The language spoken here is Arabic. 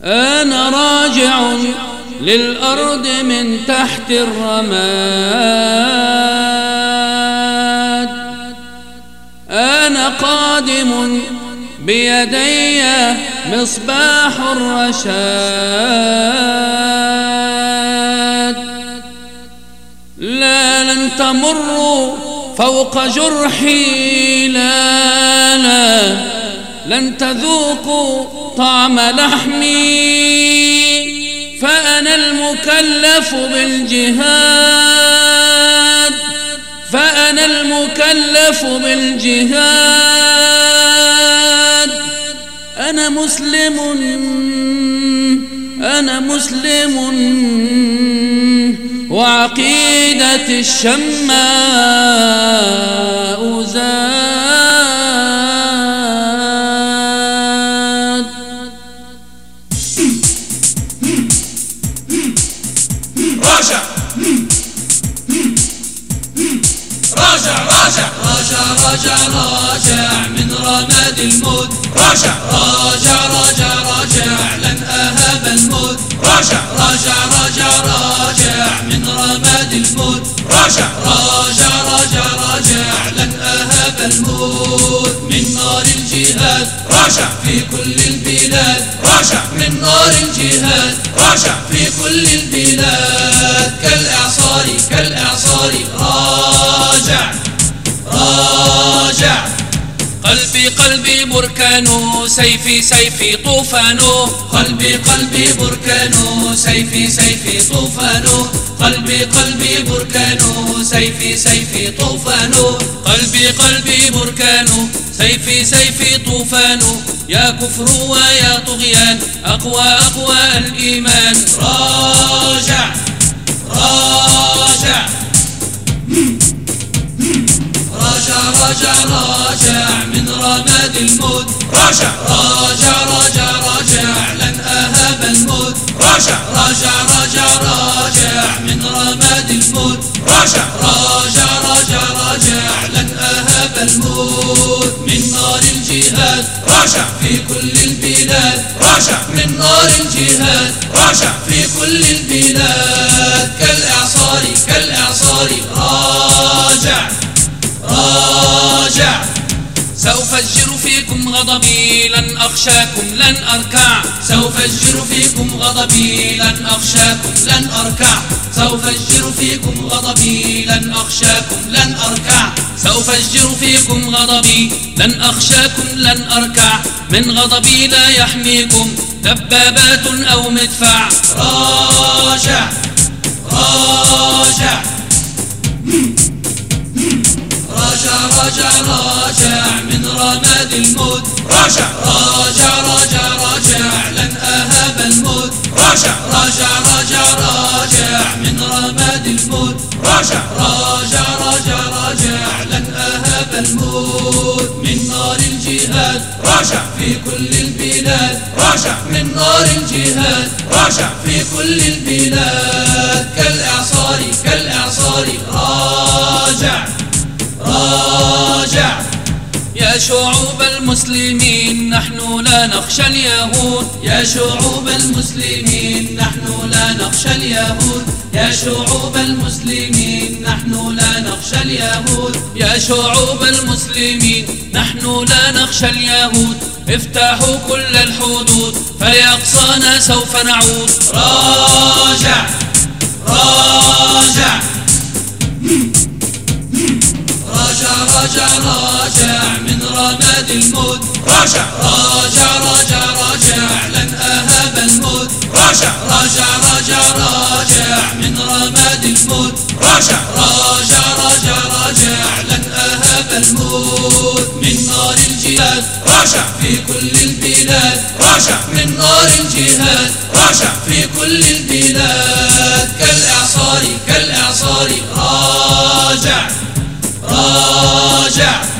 أنا راجع للأرض من تحت الرماد، أنا قادم بيدي مصباح الرشاد. لا لن تمروا فوق جرحي، لا لن تذوقوا طعم لحمي، فأنا المكلف بالجهاد، فأنا المكلف بالجهاد. أنا مسلم، أنا مسلم، وعقيدة الشماء زاد. راجع راجع راجع راجع راجع راجع من رماد الموت، راجع راجع راجع راجع لن أهاب الموت، راجع راجع راجع راجع من رماد الموت، راجع راجع راجع راجع لن أهاب الموت. من نار الجهاد راجع في كل البلاد، راجع من نار الجهاد راجع في كل البلاد. كالإعصار كالإعصار راجع راجع. قلبي قلبي بركان، سيفي سيفي طوفان، قلبي قلبي بركان، سيفي سيفي طوفان، قلبي قلبي بركان، سيفي سيفي طوفان، قلبي قلبي بركان، سيفي سيفي طوفان. يا كفر ويا طغيان، أقوى أقوى الإيمان. راجع راجع راجع راجع راجع من رماد الموت، راجع راجع راجع راجع لن أهاب الموت، راجع راجع راجع راجع من رماد الموت، راجع راجع راجع راجع لن أهاب الموت. من نار الجهاد راجع في كل البلاد، راجع من نار الجهاد راجع في كل البلاد. كالإعصار كالإعصار راجع راجع. سأفجر فيكم غضبي لن أخشاكم لن أركع، سأفجر فيكم غضبي لن أخشاكم لن أركع، سأفجر فيكم غضبي لن أخشاكم لن أركع، سأفجر فيكم غضبي لن أخشاكم لن أركع. من غضبي لا يحميكم دبابات أو مدفع. راجع راجع راجع راجع راجع من رماد الموت، راجع راجع راجع راجع لن أهاب الموت، راجع راجع راجع راجع من رماد الموت، راجع راجع راجع راجع لن أهاب الموت. من نار الجهاد راجع في كل البلاد، راجع من نار الجهاد راجع في كل البلاد. كالإعصار كالإعصار راجع راجع. يا شعوب المسلمين نحن لا نخشى اليهود، يا شعوب المسلمين نحن لا نخشى اليهود، يا شعوب المسلمين نحن لا نخشى اليهود، يا شعوب المسلمين نحن لا نخشى اليهود. افتحوا كل الحدود فلأقصانا سوف نعود. راجع راجع راجع راجع راجع من رماد الموت، راجع راجع راجع راجع لن أهاب الموت، راجع راجع راجع راجع من رماد الموت، راجع راجع راجع راجع لن أهاب الموت. من نار الجهاد راجع في كل البلاد، راجع من نار الجهاد راجع في كل البلاد. كالإعصار كالإعصار راجع راجع.